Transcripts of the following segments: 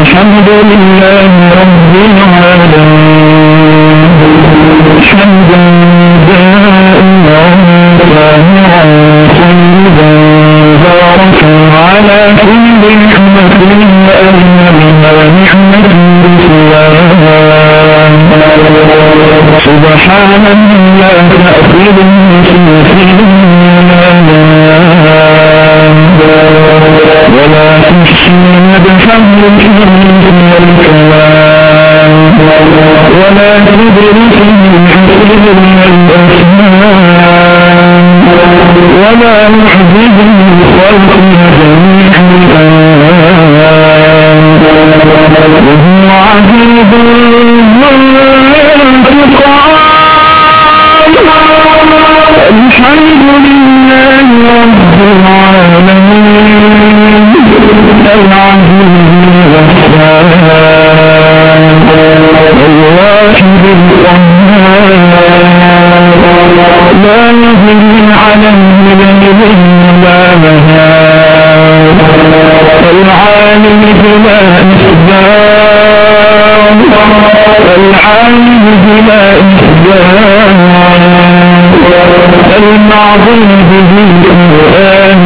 الحمد لله رب العالمين حمدا دائما طاهرا طيبا باركا على كل نعمة وأن بها نعمة الإسلام سبحانه لا تأخذه سنة ولا تحسن بحمد الحمد والكلام ولا تدركه الحسن الأسمان ولا يحزنه الخلق جميع الأنام وهو عزيز ذو انتقام الحمد لله رب العالمين العزيز الوهاب الواحد القهار لا يهدي عليه ليل ولا نهار العالم بلا إسباب العالم بلا إسباب المعظم به القرآن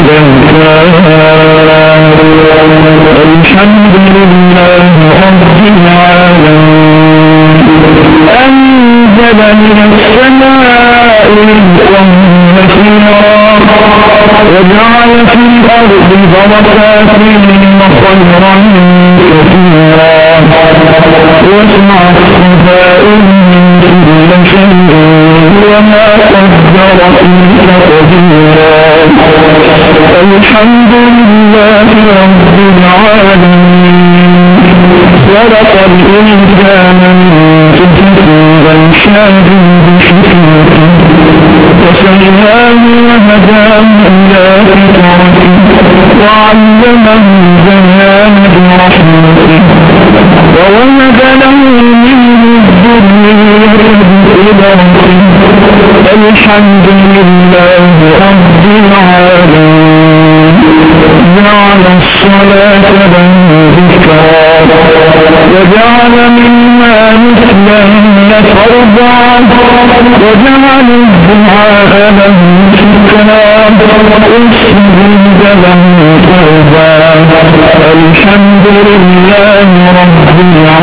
والأذكار الحمد لله رب العالمين أنزل من السماء رزقا كثيرا وجعل في الأرض بركات وخيرا كثيرا وسع السماء من كل شيء وما قدر فيه تقديرا الحمد لله رب العالمين خلق الإنسان من طفل وانشاد بشكله وسماه وهداه إلى فطرته وعلمه البيان برحمته ووهب له منه الذرية بقدرته الحمد لله رب العالمين جعل الصلاة له ذكرا وجعل منها مثلهن فرضا وجعل الدعاء له شكرا والسجود له قربا الحمد لله رب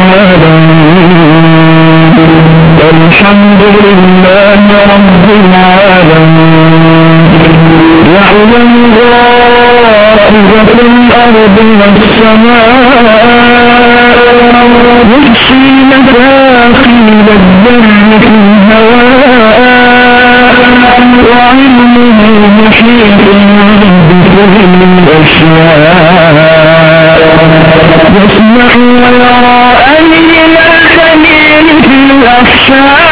العالمين الحمد لله رب العالمين يعلم غائبة الأرض والسماء يحصي مفاخيل الدم في الهواء وعلمه محيط بكل الأشياء يسمع ويرى أين الخليل في الأحشاء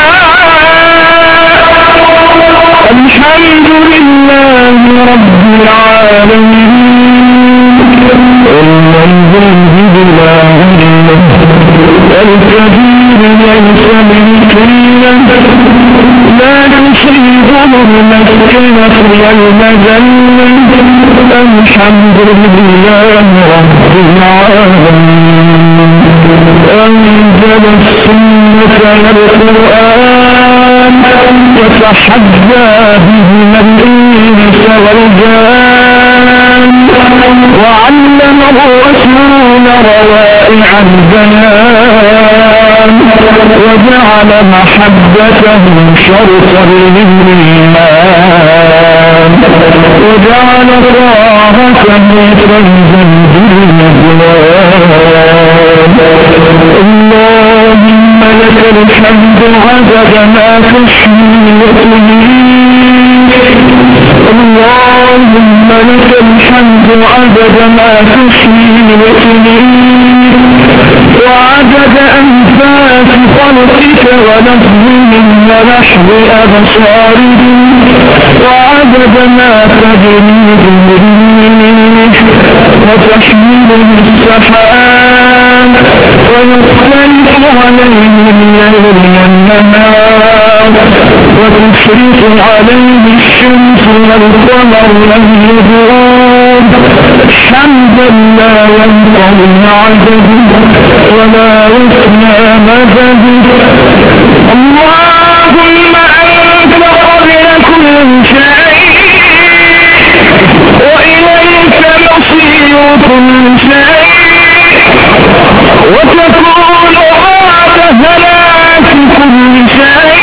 الحمد لله رب العالمين المنزل بلا علم الكبير ليس بالكلة لا تصيبه المسكنة والمذلة الحمد لله رب العالمين أنزل السنة والقرآن يتحدى بهما الإنس والجان وعلم الرسول روائع البيان وجعل محبته شرطا للإيمان وجعل طاعته فوزا بالرضوان اللهم لك الحمد عدد ما تحيي وتميت اللهم لك الحمد عدد ما تحيي وتميت وعدد أنفاس خلقك ونفسهم ونحو أبصارهم وعدد ما تجري به الريح وتحمله السحاب ويختلف عليه الليل والنهار وتشرق عليه الشمس والقمر والنجوم حمدا لا ينقضي عدده ولا يفنى مدده. اللهم أنت قبل كل شيء وإليك مصير كل شيء وتكون بعد هلاك كل شيء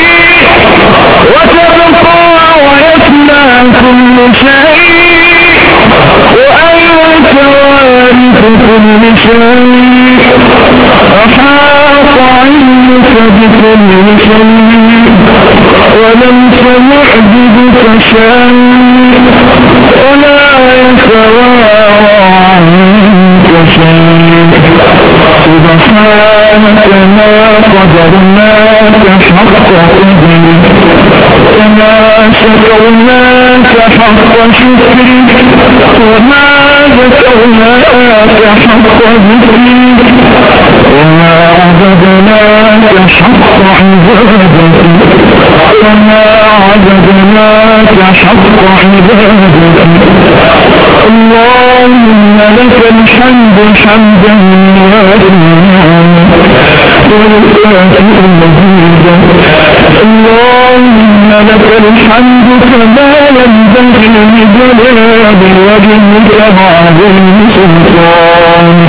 وتبقى ويفنى كل شيء وأنت وارث كل شيء أحاط علمك بكل شيء وليس يعجبك شيء ولا يتوارى عنك شيء. سبحانك ما قدرناك حق قدرك وما شكرناك حق شكرك وما ذكرناك حق ذكرك وما عبدناك حق عبادتك وما عبدناك حق عبادتك. اللهم لك الحمد حمدا اللهم لك الحمد كما ينبغي لجلال وجهك وعظيم سلطانك.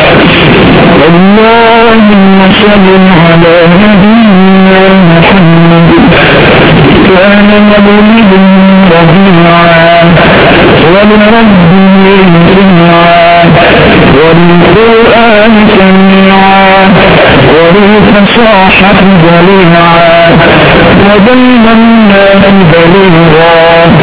اللهم صل على نبينا محمد كان مولد ربيعا ولربه سمعا وللقرآن سميعا وللفصاحة دليعا وبين الناس بليغا.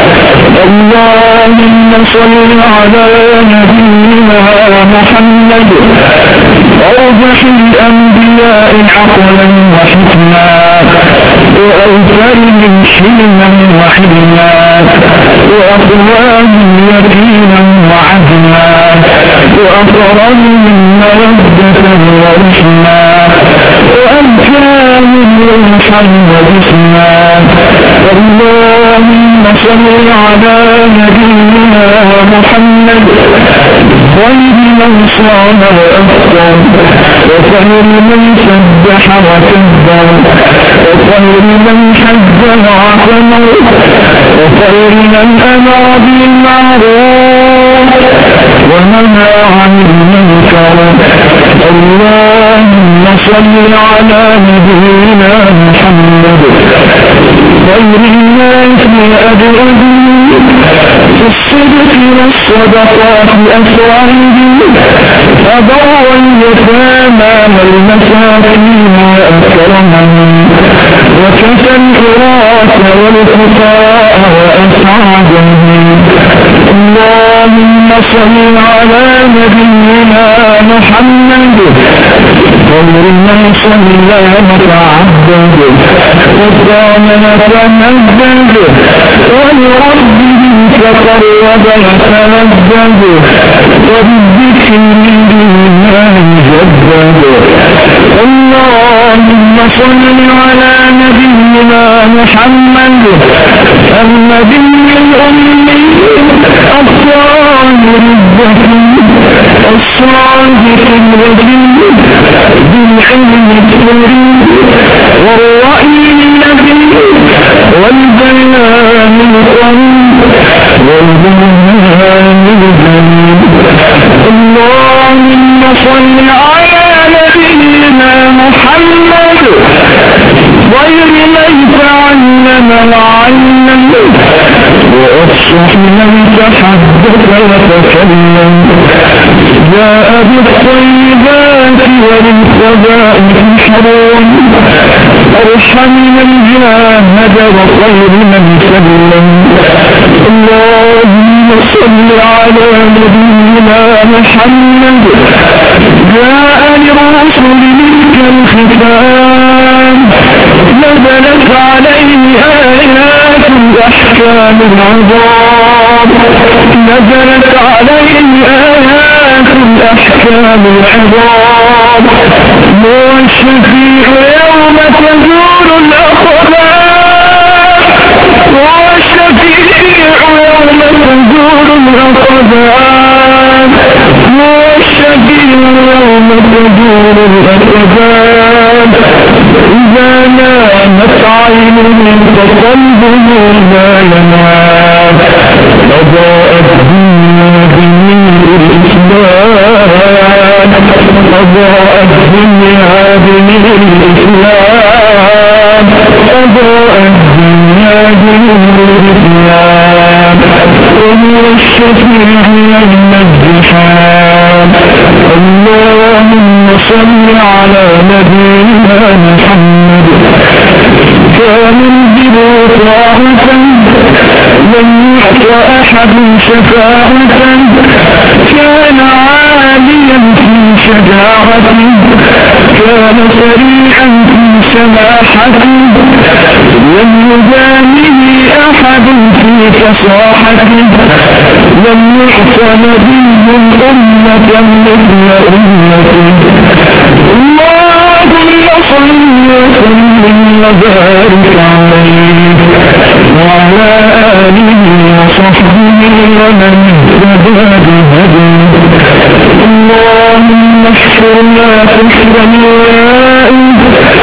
اللهم صل على نبينا محمد أرجح الأنبياء عقلا وحكما وأوفرهم حلما وحلما وأقواهم يقينا وعدلا وأقربهم مودة ورحما وأمكانهم روحا وجسما. اللهم صل على نبينا محمد خير من صام وأفطر وخير من سبح وكبر وخير من حج وعتمر وخير من أمر بالمعروف ونهى عن المنكر. اللهم صل على نبينا محمد خير الناس أجرهم في الصدق والصدقات أسرعهم أبر اليتامى والمساكين وأكرمهم وكفى العراة والفقراء وأسعدهم. اللهم صل على نبينا محمد خير من صلى وتعبد وصام وتمجد ولربه تقرب وتمجد وبالذكر من دونه جدد. اللهم صل على نبينا محمد النبي الأمي الطاهر الذكي الصادق الوجيه بالعلم الكريم والرأي النبي والبيان القريب والبرهان الجليل. اللهم صل على نبينا محمد غير من تعلم وعلم وأفصح من تحدث وتكلم جاء بالطيبات وللخبائث حرام أرحم من جاهد وخير من سلم. اللهم صل على نبينا محمد جاء للرسل منك الختام نزلت عليه آيات الأحكام العظام نزلت عليه آيات الأحكام العظام هو الشفيع يوم تزول الأقدام هو الشفيع يوم تزول الأقدام يوم تدور الأسباب إذا نامت عين فقلبه لا ينام أضاءت الدنيا بنور الإسلام أضاءت الدنيا بنور الإسلام أضاءت الدنيا بنور الإسلام وهو الشفيع يوم الزحام اللهم صل على نبينا محمد كامل بطاعة لم يعط أحد شفاعة كان عاليا في شجاعة كان سريعا في سماحة لم يدانه أحد في فصاحة لم يعط نبي أمة مثل أمته اللهم صل وسلم وبارك عليه وعلى آله وصحبه ومن اهتدى بهديه اللهم احشرنا حشر اللائم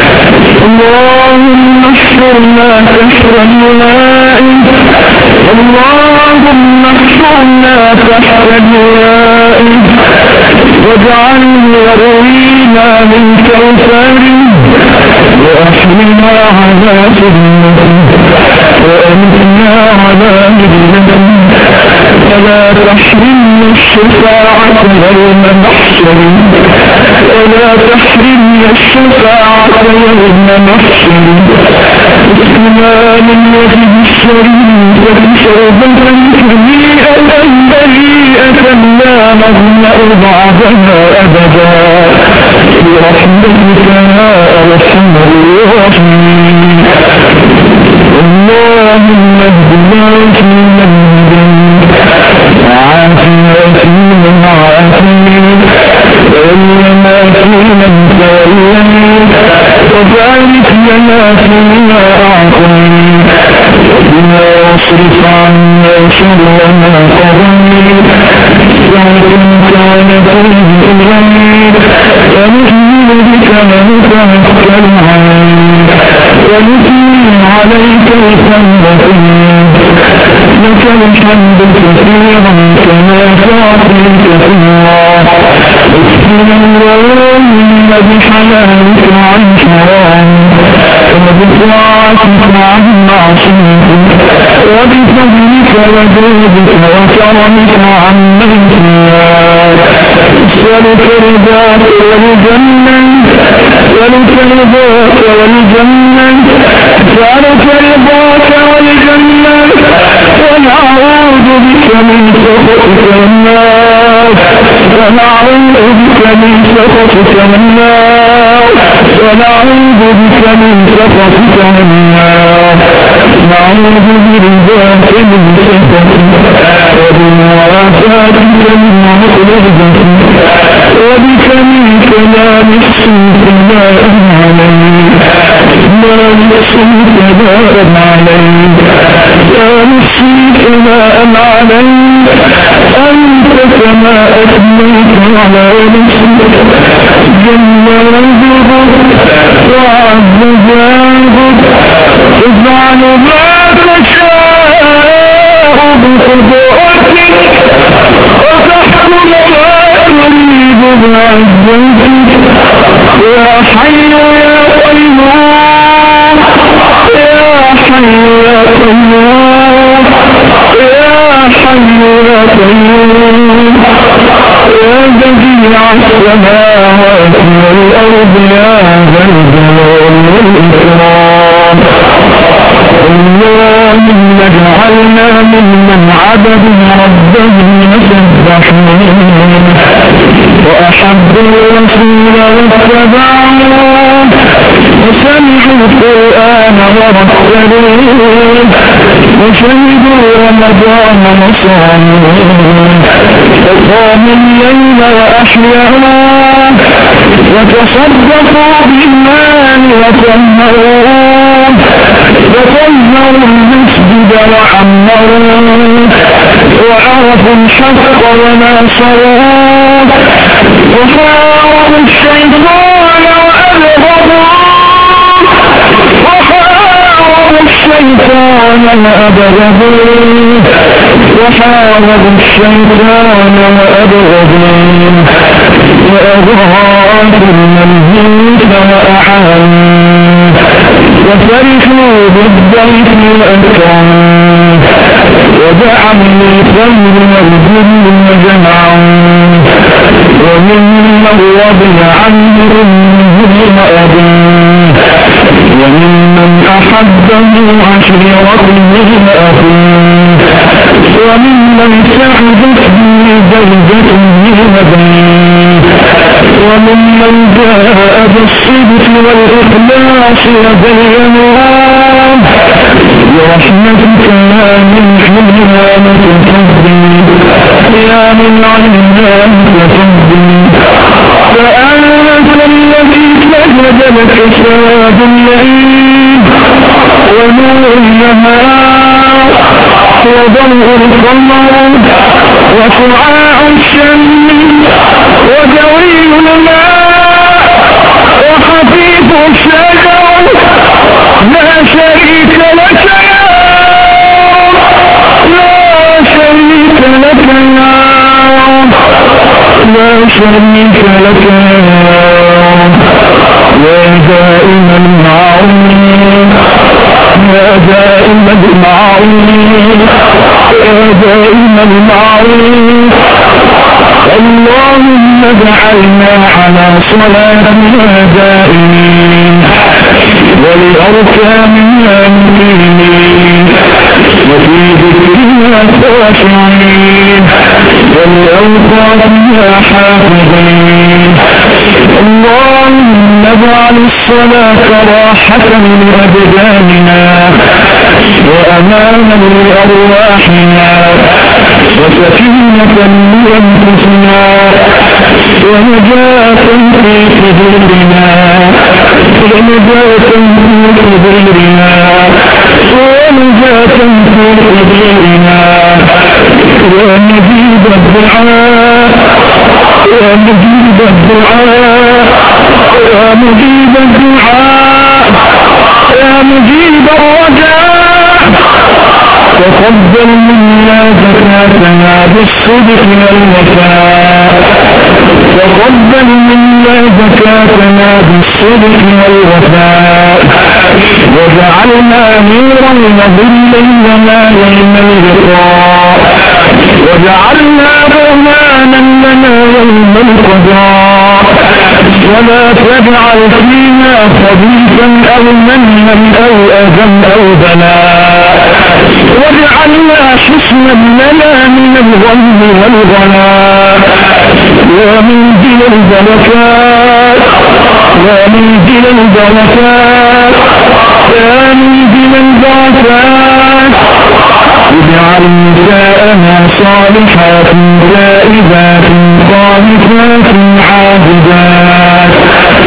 اللهم احشرنا حشر اللائم اللهم احشرنا تحت اللائم واجعله يروينا من كوثره وأحلنا على سنته وأمتنا على ملته فلا تحرمنا الشفاعة يوم محشر ولا تحرمنا الشفاعة يوم محشر اسلام وفي الشريف شربة هنيئة بريئة لا نظمأ بعدها أبدا برحمتك يا أرحم الراحمين اللهم اهدنا فيمن هديت وعافنا فيمن عافيت وولنا فيمن توليت وبارك لنا فيما أعطيت وقنا واصرف عنا شر ما قضيت وعنك ونبيه إليك ونؤمن بك ونتوكل عليك ونثني عليك الحمد لك الحمد كثيرا كما تعطيك كثيرا اغفر اللهم بحلالك عن حرامك وبطاعتك عن معصيتك وبفضلك وجودك وكرمك عن مغفراتك اسألك رضاك والجنة اسألك رضاك والجنة اسألك رضاك والجنة ونعوذ بك من سخطك والنار ونعوذ بك من سخطك والنار ونعوذ بك من سخطك والنار نعوذ برضاك من سخطك وبمعافاتك من عقوبتك وبك منك لا نحصي ثناء عليك لا نحصي ثناء عليك لا نحصي ثناء عليك أنت كما أثنيت على نفسك جل وجهك وعز جاهك افعل ما تشاء بقدرتك وتحكم ما تريد بعزتك يا حي يا قيوم يا حي يا قيوم يا حي يا قيوم يا بديع السماوات والأرض يا ذا الجلال والإكرام اللهم اجعلنا ممن عبدوا ربهم يسبحون وأحبوا الرسول واتبعوه وسمعوا القرآن ورتلوه وشهدوا رمضان وصاموه وقاموا الليل وأحياوه وتصدقوا بالمال وطهروه وطهروا المسجد وعمروه وعرفوا الحق وناصروه وحاربوا الشيطان وأبغضوه وحاربوا الشيطان وأغراكم المنهوس وأعانوه وفرحوا بالضيف وأكرموه وجعلوا الخير والجن وجمعوه وممن رضي عنه أمه وأبوه وممن أحبه عشيرته وأخوه وممن سعدت به زوجته وبنيه وممن جاء بالصدق والإخلاص وبينوه برحمتك يا من حلمانك تفضي يا من علمانك تفضي فأنت الذي سجد لك سواد الليل ونور النهار وضوء القمر وشعاع الشمس وجوي الماء وحفيظ الشجر لا شريك لك لا شريك لك لا شريك لك يا دائم المعروف يا دائم المعروف يا دائم المعروف اللهم اجعلنا على صلاتنا دائمين ولأركاننا مقيمين وفي ذكرنا خاشعين ولأوطاننا حافظين اللهم اجعل الصلاة راحة لأبداننا وأمانا لأرواحنا وسكينة لأنفسنا ونجاة في صدورنا ونجاة في صدورنا ونجاة في صدورنا يا مجيب الدعاء يا مجيب الدعاء يا مجيب الدعاء يا مجيب الرجاء تقبل منا زكاتنا بالصدق والوفاء تقبل منا زكاتنا بالصدق والوفاء وجعلنا نورا وظلا لنا يوم اللقاء وجعلنا برهانا لنا يوم القضاء ولا تجعل فينا خبيثا أو منا أو أذى أو بلاء واجعلنا حسنا لنا من الغم والغلاء يا منزل البركات يا منزل البركات يا منزل البركات اجعل نساءنا صالحات تائبات قانتات عابدات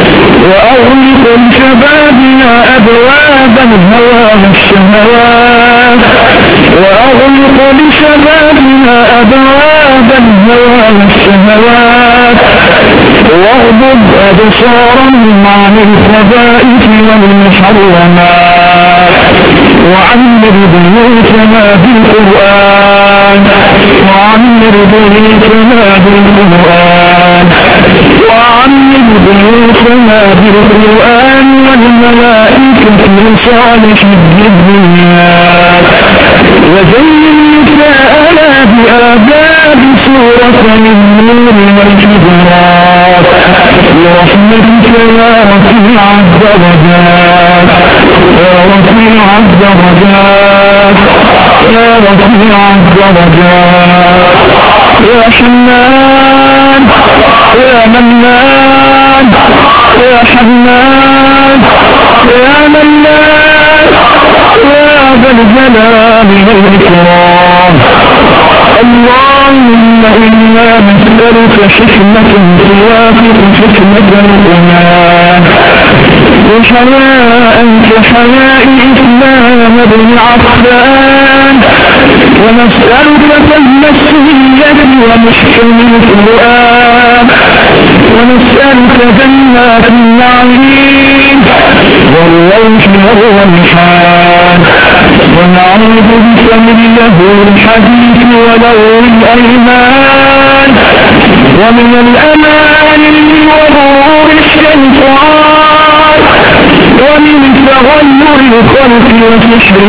وأغلق لشبابنا أبواب الهوى والشهوات وأغلق لشبابنا أبواب الهوى والشهوات واغضب أبصارهم عن الخبائث والمحرمات وعمر بيوتنا بالقرآن وعمر بيوتنا بالقرآن وعمر بيوتنا بالقرآن والملائكة لصالح الذريات وزين نساءنا بآداب سورة النور والحجرات برحمتك يا رفيع الدرجات يا رفيع الدرجات يا رفيع الدرجات يا حنان يا منان يا حنان يا منان يا ذا الجلال والإكرام اللهم إنا نسألك حكمة توافق حكمة الإيمان وحياء كحياء إسلام بن عفان ونسألك فهم السنية ومحكم القرآن ونسألك جنات النعيم والروح والريحان ونعوذ بك من لهو الحديث ولغو الأيمان ومن الأماني وغرور الشيطان ومن تغير الخلق وسحر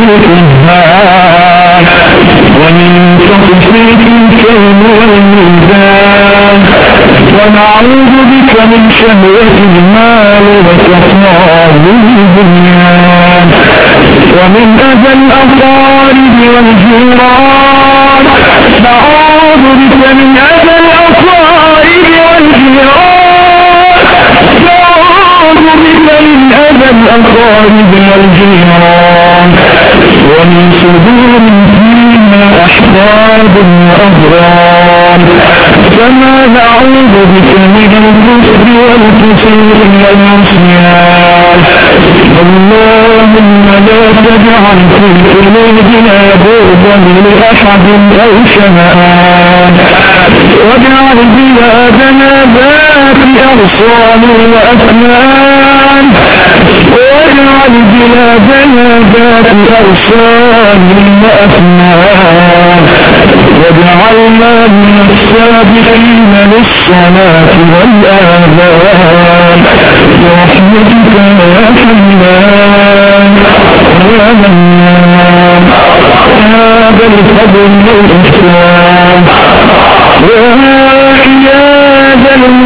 الإنسان ومن تخفيف الكون والميزان ونعوذ بك من شهوة المال وسخاب البنيان ومن أذى الأقارب والجيران نعوذ بك من أذى الأقارب والجيران نعوذ بك من أذى الأقارب والجيران ومن صدور فيها أحباب وأغرام كما نعوذ بك من الكفر والفسوق والعصيان اللهم لا تجعل في قلوبنا بغضا لأحد أو شمآن واجعل بلادنا ذات أغصان وأثمان واجعل بلادنا ذات أغصان وأثمان واجعلنا من السابقين للصلاة والآذان برحمتك يا حنان يا منان يا ذا الفضل والإحسان يا عياد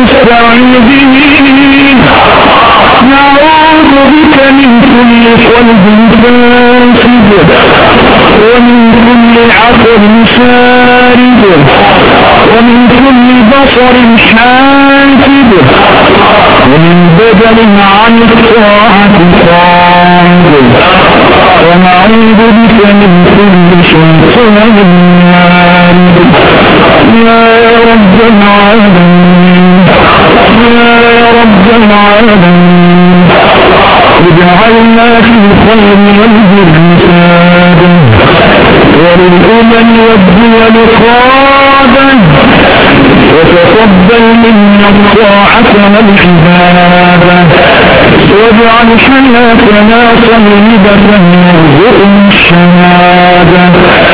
المستعيذين نعوذ بك من كل قلب فاسد ومن كل عقل شارد ومن كل بصر حاسد ومن بدل عن الطاعة صامد ونعوذ بك من كل شيطان مارد يا رب العالمين يا رب العالمين اجعلنا في الخير والبر سادا وللأمم والدول قادا وتقبل منا الطاعة والعبادة واجعل حياتنا طيبة وارزقنا الشهادة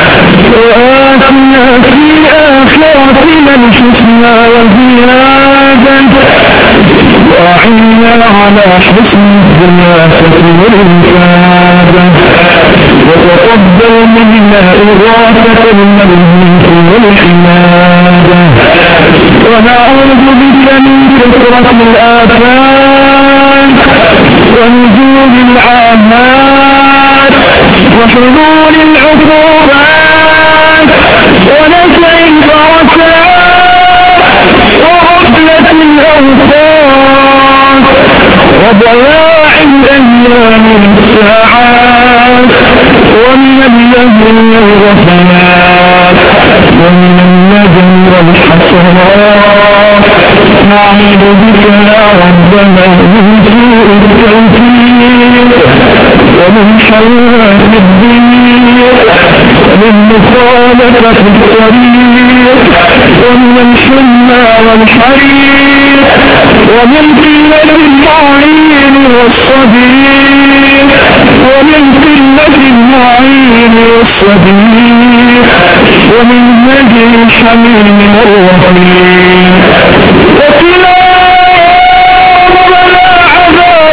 وآتنا في آخرتنا الحسنى وزيادة وأعنا على حسن الدراسة والإنفاذة وتقبل منا إغاثة الملهوف والحمادة ونعوذ بك من كثرة الآفات ونزول العامات وحلول العقوبات ونزع البركات وغفلة الأوقات وضياع الأيام والساعات ومن اللهو والغفلات ومن الندم والحسرات نعوذ بك يا ربنا من سوء التوفيق ومن حياة الدين ومن مخالفة الطريق ومن الحمى والحريق ومن قلة المعين والصديق ومن قلة المعين والصديق ومن هدي الحميم والرحيم وقنا ربنا عذاب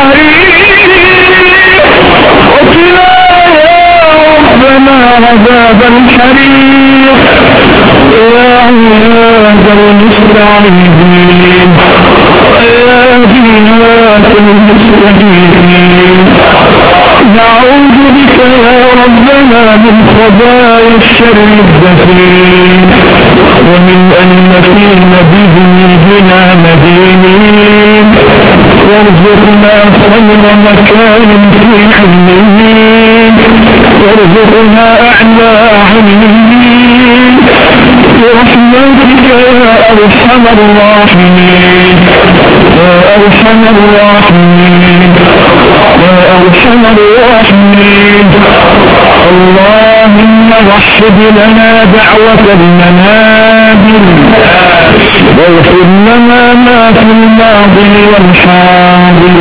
الحريق وقنا ربنا عذاب الحريق يا عياد المستعيذين يا جنات المستعيذين نعوذ بك يا ربنا من خبايا الشر الدفين ومن أن نكون بذنوبنا مدينين وارزقنا خير مكان في حلمين وارزقنا أعلى علمين برحمتك يا أرحم الراحمين يا أرحم الراحمين يا أرحم الراحمين اللهم وحد لنا دعوة المنابر واغفر لنا ما في الماضي والحاضر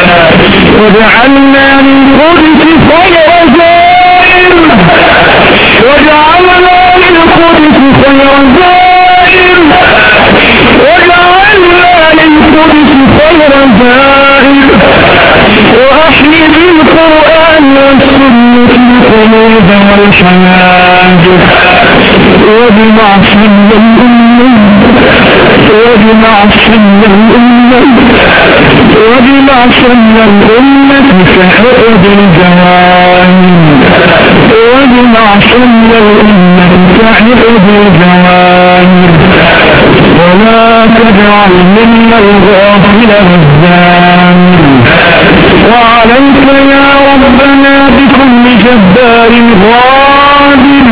واجعلنا للقدس خير زائر واجعلنا للقدس خير زائر واجعلنا للقدس خير زائر وأحيي بالقرآن والسنة القلوب والحناجر واجمع حمل الأمة واجمع حمل الأمة واجمع حمل الأمة كحقد الجوانب واجمع حمل الأمة كحقد الجوانب ولا تجعل منا الغافل والزاني وعليك يا ربنا بكل جبار غادر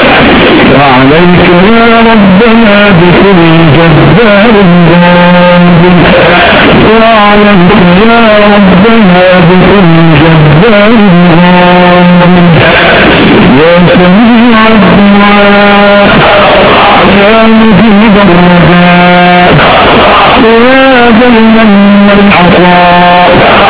وعليك يا ربنا بكل جبار غادر وعليك يا ربنا بكل جبار غادر يا سميع الدعاء يا مجيب الرجاء يا ذا المن والعطاء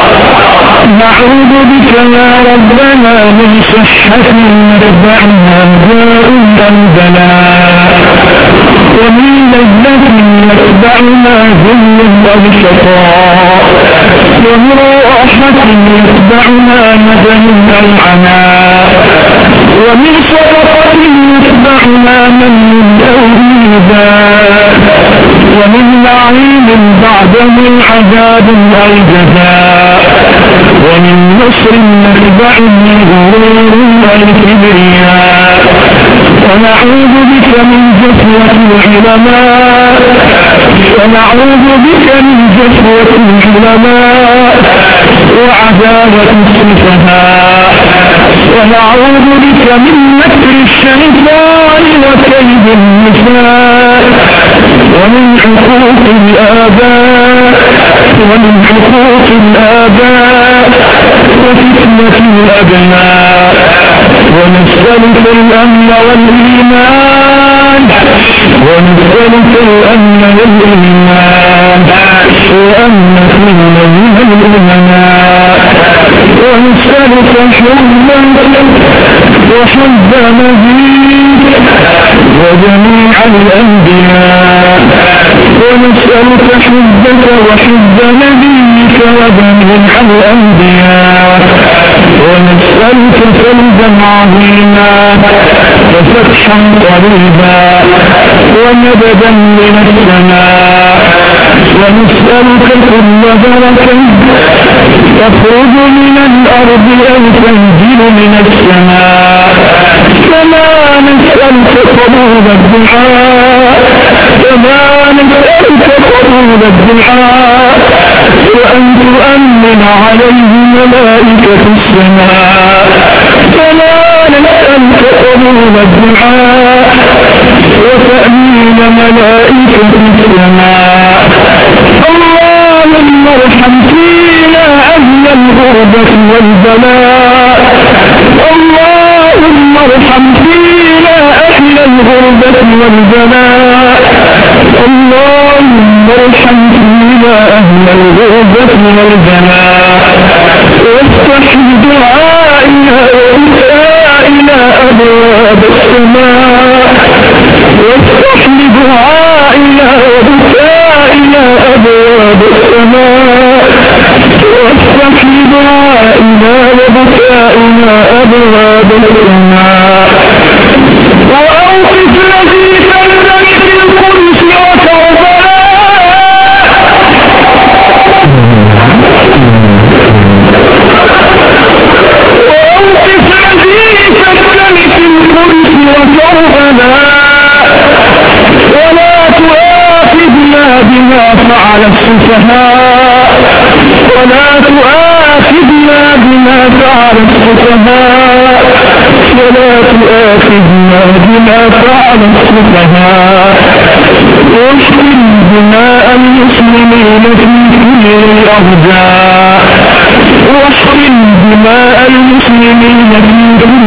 نعوذ بك يا ربنا من صحة يتبعنا داء البلاء ومن لذة يتبعنا ذل والشقاء ومن راحة يتبعنا ندم العناء ومن صدقة يتبعنا من أو إيذاء ومن نعيم بعده عذاب أو جزاء ومن نصر نتبع من غرور والكبرياء ونعوذ بك من جفوة العلماء ونعوذ بك من جفوة العلماء وعداوة السفهاء ونعوذ بك من مكر الشيطان وكيد النساء ومن حقوق الآباء وفتنة الأبناء ونسألك الأمن والإيمان وأن نكون من الأمناء ونسألك حبا وحب نبيك وجميع الأنبياء ونسألك حبك وحب نبيك وجميع الأنبياء ونسألك فوزا عظيما وفتحا قريبا ومددا من السماء ونسألك كل بركة تخرج من الأرض أو تنزل من السماء كما نسألك قبول الدعاء وأن تؤمن عليه ملائكة السماء كما نسألك قبول الدعاء وتأمين ملائكة السماء اللهم ارحم فينا أهل الغربة والبلاء اللهم ارحم فينا أهل الغربة والبلاء اللهم ارحم فينا أهل الغربة والبلاء وافتح بدعائنا وبكائنا أبواب السماء وافتح بدعائنا وبكائنا أبواب السماء وافتح بدعائنا وبكائنا أبواب السماء وأوقف نزيف الدم في القدس وكربلاء وأوقف نزيف الدم في القدس وكربلاء ولا تؤاخذنا بما فعل السفهاء ولا تؤاخذنا بما فعل السفهاء ولا تؤاخذنا بما فعل السفهاء واحقن دماء المسلمين في كل الأرجاء واحقن دماء المسلمين في كل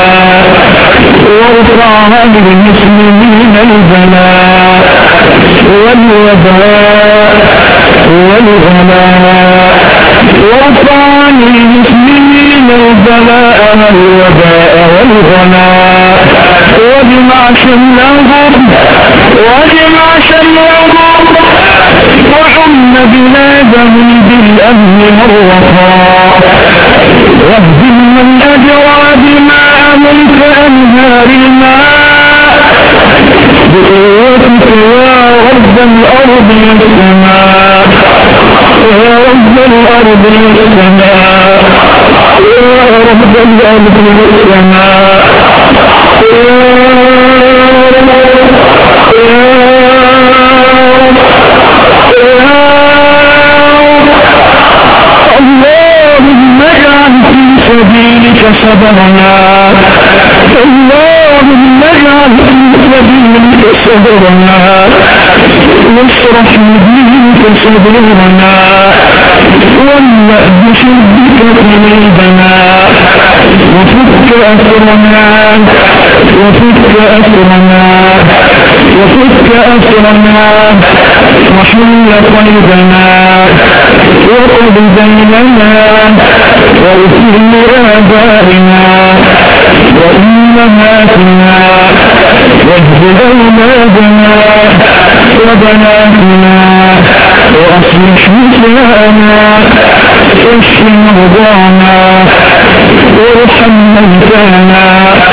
الأرجاء وارفع عن المسلمين البلاء الوباء والغلاء وارفع عن المسلمين البلاء والوباء والغلاء واجمع شملهم وعم بلادهم بالأمن والرخاء واهدم من أجرى دماءهم كأنهار الماء بقوتك يا رب الأرض والسماء يا رب الأرض والسماء يا رب الأرض والسماء اللهم اجعل في سبيلك صبرنا اللهم اجعل في سبيلك صبرنا واشرح لدينك صدورنا واملأ بشربك قلوبنا وفك أسرنا وحل قيدنا وقض ديننا واغفر لآبائنا وأمهاتنا واهد أولادنا وبناتنا وأصلح نساءنا واشف مرضانا وارحم موتانا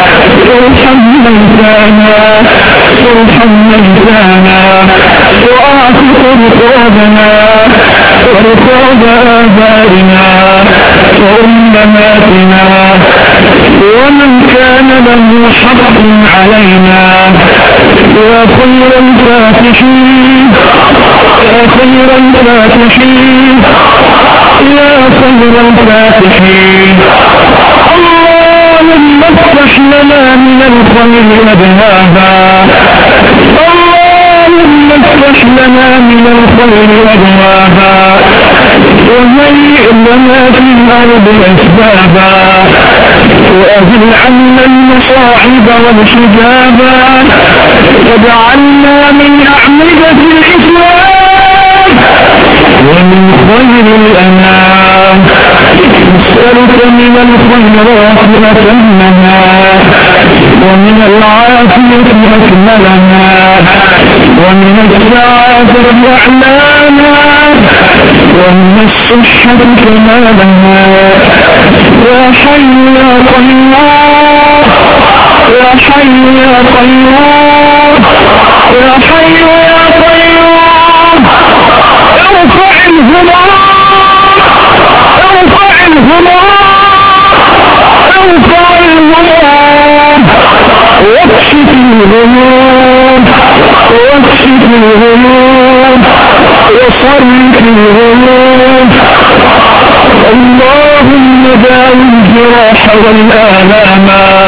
وأعتق رقابنا ورقاب آبائنا وأمهاتنا ومن كان له حق علينا يا خير الفاتحين اللهم افتح لنا من الخير أبوابا وهيئ لنا في الأرض أسبابا وأهل عنا المصاعب والحجابا واجعلنا من أعمدة الإسلام ومن خير الأنام نسألك من الخيرات أتمها ومن العافية أكملها ومن السعادة أعلانا ومن الصحة كمالها يا حي يا قيوم ارفع الهموم واكشف الغيوم وصرف الغيوم اللهم داوي الجراح والآلام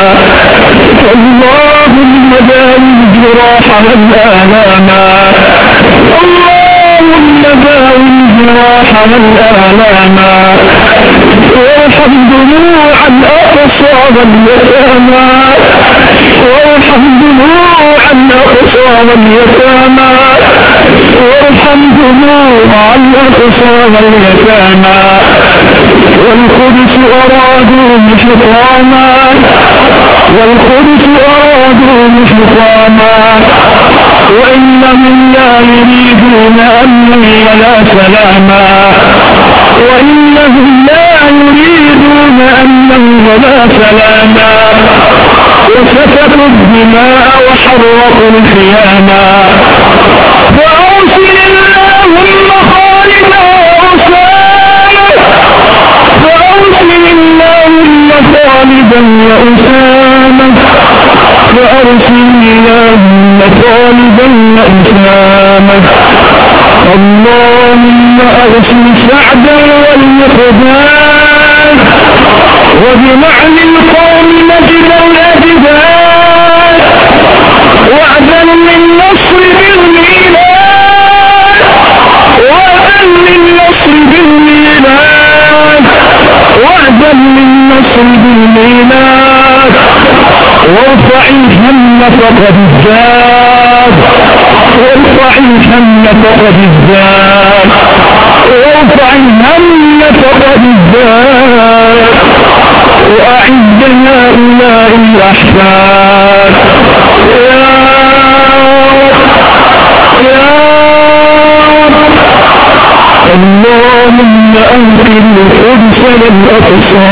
وارحم دموعا أقصاب اليتامى وارحم دموعا أقصاب اليتامى والقدس أرادوا محطاما وإنهم لا يريدون أمنا ولا سلاما وسفكوا الدماء وحرقوا الخياما فأرسل اللهم خالدا وأسامة اللهم أرسل سعدا والمقداد وبمعنى القوم نجد الأجداد وعدا للنصر بالميلاد وارفع الهم فقد زاد وارفع الهم فقد ازداد وارفع الهم فقد ازداد وأعد هؤلاء الأحفاد يا رب اللهم أنقذ القدس والأقصى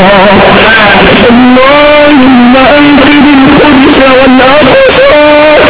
اللهم أنقذ القدس والأقصى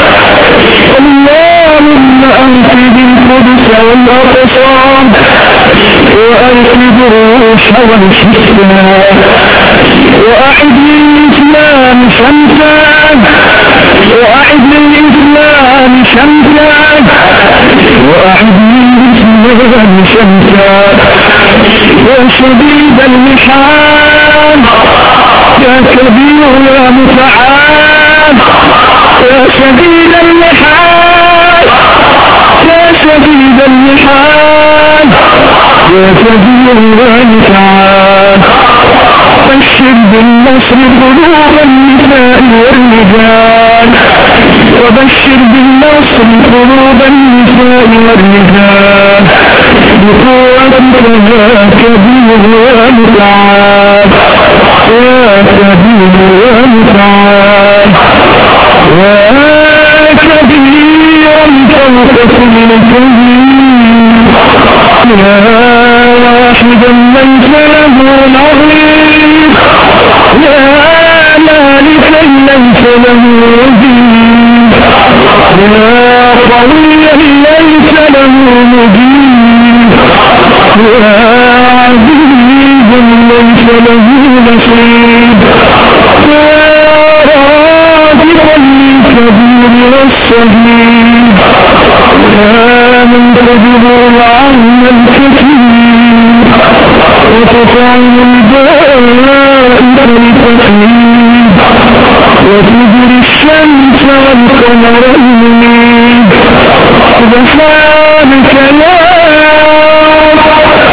اللهم أنقذ القدس والأقصى وأنقذ الروح والحسنى وأعد للإسلام شمسا وأعد للإسلام شمسا وأعد للإسلام شمسا يا شديد المحال يا كبير يا متعال يا شديد المحال يا شديد المحال يا كبير يا متعال بشر بالنصر قلوب النساء والرجال وبشر بالنصر قلوب النساء والرجال بقوتك يا كبير يا متعال يا كبير يا متعال يا كبيرا فوق كل كبير يا واحدا ليس له نظير يا مالكا ليس له وزير يا قويا ليس له مجيب يا عزيز ليس له نصيب يا رازقا للكبير والصغير يا من تجب العون الكثير وتطعم البائس الفقير وتجري الشمس والقمر المنير سبحانك يا رب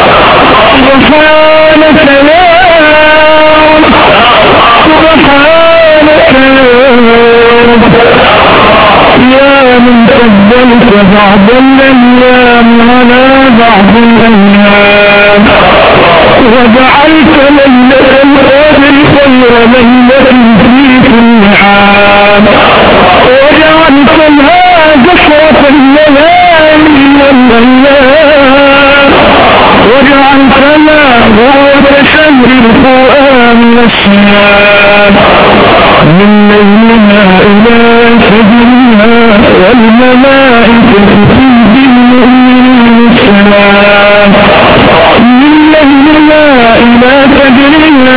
سبحانك يا رب سبحانك يا من فضلت بعض الأيام على بعض الأيام وجعلت ليلة القدر خير ليلة في كل عام وجعلتها زهرة الليالي والأيام وجعلتنا غوة شهر القرآن والصيام من ليلنا إلى فجرنا والملائكة تنزل المؤمنين السلام من ليلنا إلى فجرنا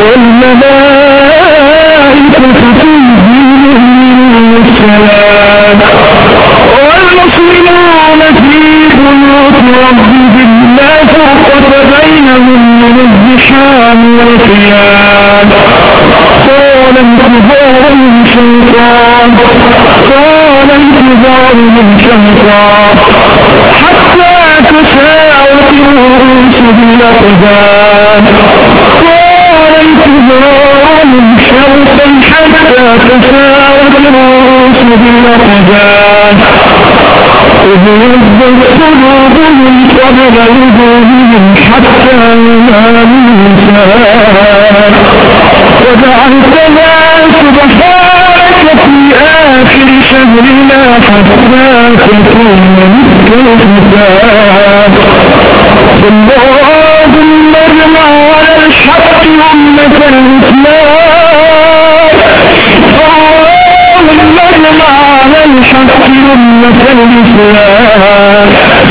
والملائكة تنزل المؤمنين السلام والمسلمون في بيوت ربهم لا فرقة بينهم من الزحام والقيام قال انتظار من شيطان قال انتظار من شيطان حتى تساوت الرؤوس بالأقدام قال انتظار من شيطان حتى تساوت الرؤوس بالأقدام إذ يزدد قلوبهم قبل وجوههم حتى ينالوا الإنسان وجعلتنا سبحانك في آخر شهرنا حتى تكون مثل الحساب اللهم اجمع على الحق أمة الإسلام اللهم اجمع على الحق أمة الإسلام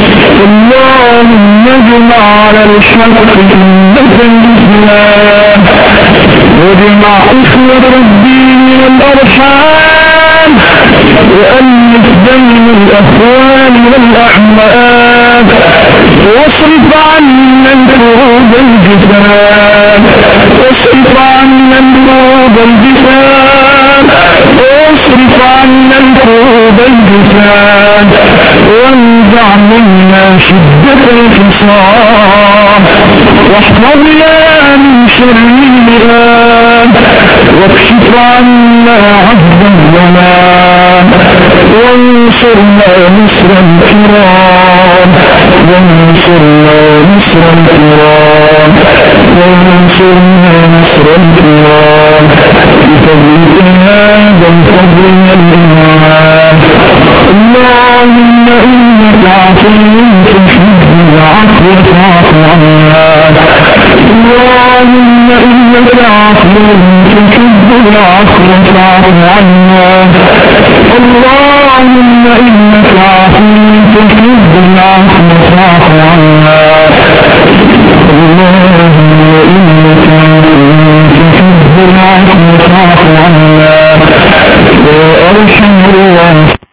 اللهم اجمع على الحق أمة الإسلام واجمع إخوة الدين والأرحام وألف بين الأخوان والأعمام واصرف عنا الكروب الجسام واصرف عنا الكروب الجسام واصرف عنا الكروب الجسام وانزع منا شدة الخصام واحفظنا من شر المرام واكشف عنا عهد الظلام وانصرنا نصر نصرا كرام وانصرنا نصرا كرام وانصرنا نصرا كرام بفضلك هذا الفضل والإنعام اللهم إنك عفو تحب العفو فاعف عنا اللهم إنك عفو تحب العفو